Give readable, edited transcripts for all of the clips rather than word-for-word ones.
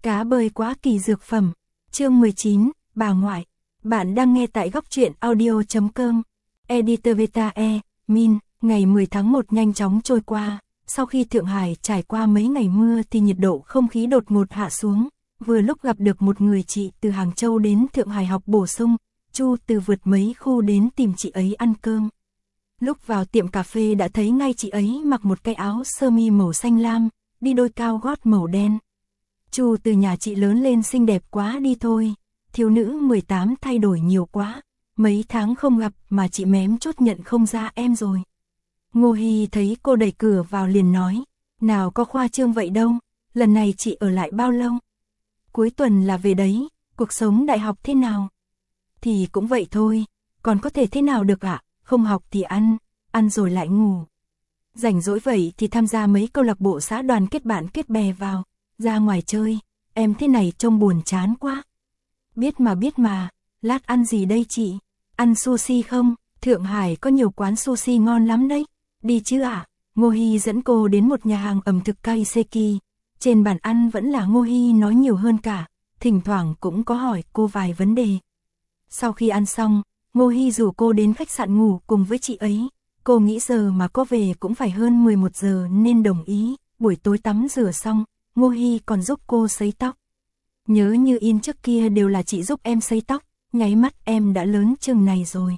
Cá bơi quá kỳ dược phẩm. Chương 19, bà ngoại. Bạn đang nghe tại góc truyện audio.com. Editor Veta E, Min. Ngày 10 tháng 1 nhanh chóng trôi qua. Sau khi Thượng Hải trải qua mấy ngày mưa thì nhiệt độ không khí đột ngột hạ xuống. Vừa lúc gặp được một người chị từ Hàng Châu đến Thượng Hải học bổ sung. Chu từ vượt mấy khu đến tìm chị ấy ăn cơm. Lúc vào tiệm cà phê đã thấy ngay chị ấy mặc một cái áo sơ mi màu xanh lam, đi đôi cao gót màu đen. Chu từ nhà chị lớn lên xinh đẹp quá đi thôi, thiếu nữ 18 thay đổi nhiều quá, mấy tháng không gặp mà chị mém chốt nhận không ra em rồi. Ngô Hy thấy cô đẩy cửa vào liền nói, nào có khoa trương vậy đâu, lần này chị ở lại bao lâu? Cuối tuần là về đấy, cuộc sống đại học thế nào? Thì cũng vậy thôi, còn có thể thế nào được ạ, không học thì ăn rồi lại ngủ. Rảnh rỗi vậy thì tham gia mấy câu lạc bộ xã đoàn kết bạn kết bè vào, ra ngoài chơi, em thế này trông buồn chán quá. Biết mà, lát ăn gì đây chị? Ăn sushi không? Thượng Hải có nhiều quán sushi ngon lắm đấy. Đi chứ ạ? Ngô Hy dẫn cô đến một nhà hàng ẩm thực Kaiseki. Trên bàn ăn vẫn là Ngô Hy nói nhiều hơn cả, thỉnh thoảng cũng có hỏi cô vài vấn đề. Sau khi ăn xong, Ngô Hy rủ cô đến khách sạn ngủ cùng với chị ấy. Cô nghĩ giờ mà có về cũng phải hơn 11 giờ nên đồng ý. Buổi tối tắm rửa xong, Ngô Hy còn giúp cô sấy tóc. Nhớ như in trước kia đều là chị giúp em sấy tóc, nháy mắt em đã lớn chừng này rồi.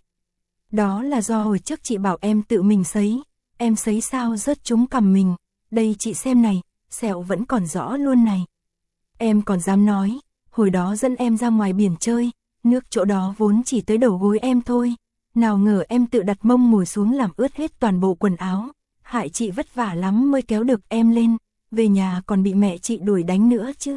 Đó là do hồi trước chị bảo em tự mình sấy, em sấy sao rớt trúng cằm mình. Đây chị xem này, sẹo vẫn còn rõ luôn này. Em còn dám nói, hồi đó dẫn em ra ngoài biển chơi, nước chỗ đó vốn chỉ tới đầu gối em thôi. Nào ngờ em tự đặt mông ngồi xuống làm ướt hết toàn bộ quần áo, hại chị vất vả lắm mới kéo được em lên, về nhà còn bị mẹ chị đuổi đánh nữa chứ.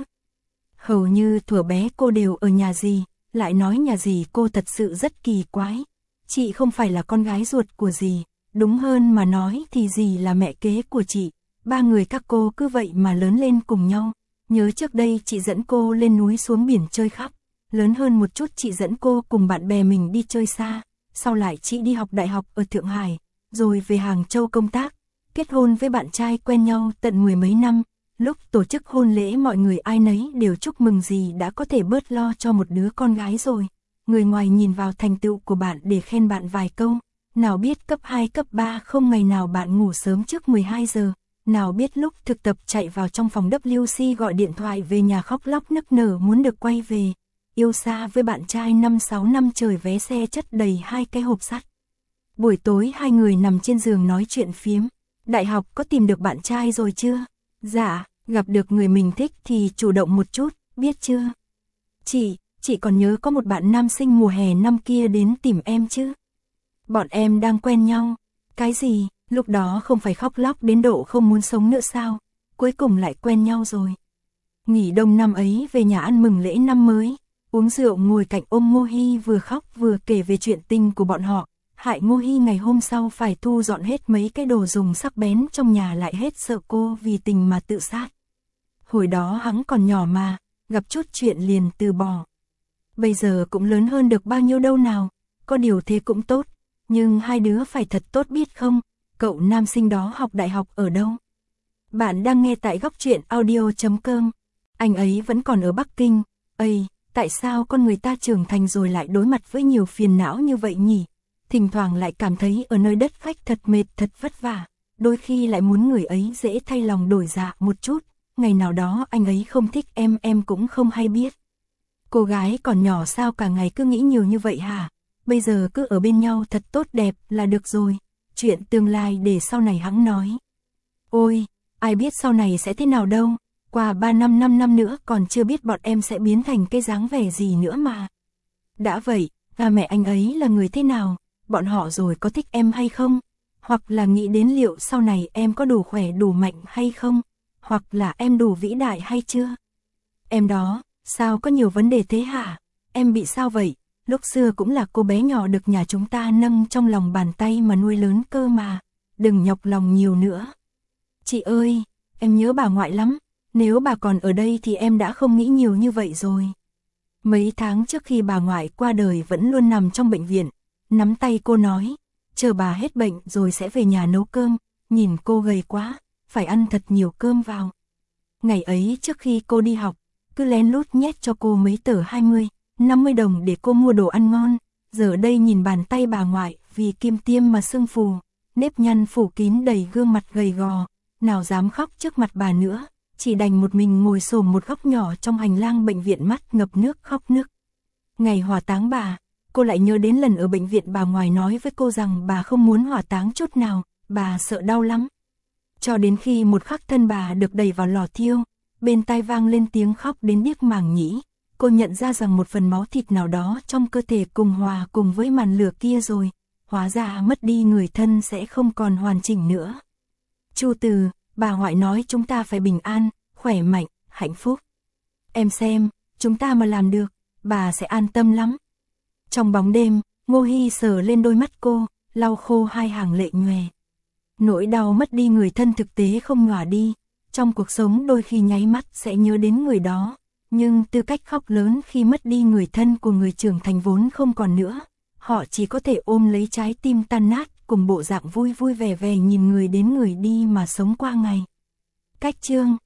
Hầu như thuở bé cô đều ở nhà dì, lại nói nhà dì cô thật sự rất kỳ quái. Chị không phải là con gái ruột của dì, đúng hơn mà nói thì dì là mẹ kế của chị. Ba người các cô cứ vậy mà lớn lên cùng nhau. Nhớ trước đây chị dẫn cô lên núi xuống biển chơi khắp. Lớn hơn một chút chị dẫn cô cùng bạn bè mình đi chơi xa. Sau lại chị đi học đại học ở Thượng Hải, rồi về Hàng Châu công tác, kết hôn với bạn trai quen nhau tận 10 mấy năm. Lúc tổ chức hôn lễ mọi người ai nấy đều chúc mừng dì đã có thể bớt lo cho một đứa con gái rồi. Người ngoài nhìn vào thành tựu của bạn để khen bạn vài câu. Nào biết cấp 2 cấp 3 không ngày nào bạn ngủ sớm trước 12 giờ. Nào biết lúc thực tập chạy vào trong phòng WC gọi điện thoại về nhà khóc lóc nức nở muốn được quay về. Yêu xa với bạn trai 5-6 năm trời vé xe chất đầy 2 cái hộp sắt. Buổi tối hai người nằm trên giường nói chuyện phiếm. Đại học có tìm được bạn trai rồi chưa? Dạ, gặp được người mình thích thì chủ động một chút, biết chưa? Chị còn nhớ có một bạn nam sinh mùa hè năm kia đến tìm em chứ? Bọn em đang quen nhau. Cái gì? Lúc đó không phải khóc lóc đến độ không muốn sống nữa sao? Cuối cùng lại quen nhau rồi. Nghỉ đông năm ấy về nhà ăn mừng lễ năm mới. Uống rượu ngồi cạnh ôm Ngô Hy vừa khóc vừa kể về chuyện tình của bọn họ. Hại Ngô Hy ngày hôm sau phải thu dọn hết mấy cái đồ dùng sắc bén trong nhà lại hết sợ cô vì tình mà tự sát. Hồi đó hắn còn nhỏ mà, gặp chút chuyện liền từ bỏ. Bây giờ cũng lớn hơn được bao nhiêu đâu nào, có điều thế cũng tốt. Nhưng hai đứa phải thật tốt biết không, cậu nam sinh đó học đại học ở đâu? Bạn đang nghe tại góc truyện audio.com. Anh ấy vẫn còn ở Bắc Kinh. Ây, tại sao con người ta trưởng thành rồi lại đối mặt với nhiều phiền não như vậy nhỉ? Thỉnh thoảng lại cảm thấy ở nơi đất khách thật mệt thật vất vả. Đôi khi lại muốn người ấy dễ thay lòng đổi dạ một chút. Ngày nào đó anh ấy không thích em cũng không hay biết. Cô gái còn nhỏ sao cả ngày cứ nghĩ nhiều như vậy hả? Bây giờ cứ ở bên nhau thật tốt đẹp là được rồi. Chuyện tương lai để sau này hẵng nói. Ôi, ai biết sau này sẽ thế nào đâu. Qua 3 năm 5 năm nữa còn chưa biết bọn em sẽ biến thành cái dáng vẻ gì nữa mà. Đã vậy, mẹ anh ấy là người thế nào? Bọn họ rồi có thích em hay không? Hoặc là nghĩ đến liệu sau này em có đủ khỏe đủ mạnh hay không? Hoặc là em đủ vĩ đại hay chưa? Em đó, sao có nhiều vấn đề thế hả? Em bị sao vậy? Lúc xưa cũng là cô bé nhỏ được nhà chúng ta nâng trong lòng bàn tay mà nuôi lớn cơ mà. Đừng nhọc lòng nhiều nữa. Chị ơi, em nhớ bà ngoại lắm. Nếu bà còn ở đây thì em đã không nghĩ nhiều như vậy rồi. Mấy tháng trước khi bà ngoại qua đời vẫn luôn nằm trong bệnh viện. Nắm tay cô nói, chờ bà hết bệnh rồi sẽ về nhà nấu cơm. Nhìn cô gầy quá, phải ăn thật nhiều cơm vào. Ngày ấy trước khi cô đi học, cứ lén lút nhét cho cô mấy tờ 20, 50 đồng để cô mua đồ ăn ngon. Giờ đây nhìn bàn tay bà ngoại vì kim tiêm mà sưng phù, nếp nhăn phủ kín đầy gương mặt gầy gò, nào dám khóc trước mặt bà nữa, chỉ đành một mình ngồi xổm một góc nhỏ trong hành lang bệnh viện mắt ngập nước khóc nức. Ngày hỏa táng bà, cô lại nhớ đến lần ở bệnh viện bà ngoại nói với cô rằng bà không muốn hỏa táng chút nào, bà sợ đau lắm. Cho đến khi một khắc thân bà được đẩy vào lò thiêu, bên tai vang lên tiếng khóc đến điếc màng nhĩ, cô nhận ra rằng một phần máu thịt nào đó trong cơ thể cùng hòa cùng với màn lửa kia rồi, hóa ra mất đi người thân sẽ không còn hoàn chỉnh nữa. Chu Từ, bà ngoại nói chúng ta phải bình an, khỏe mạnh, hạnh phúc. Em xem, chúng ta mà làm được, bà sẽ an tâm lắm. Trong bóng đêm, Ngô Hy sờ lên đôi mắt cô, lau khô hai hàng lệ nhòe. Nỗi đau mất đi người thân thực tế không nhòa đi, trong cuộc sống đôi khi nháy mắt sẽ nhớ đến người đó, nhưng tư cách khóc lớn khi mất đi người thân của người trưởng thành vốn không còn nữa, họ chỉ có thể ôm lấy trái tim tan nát cùng bộ dạng vui vui vẻ vẻ nhìn người đến người đi mà sống qua ngày. Cách chương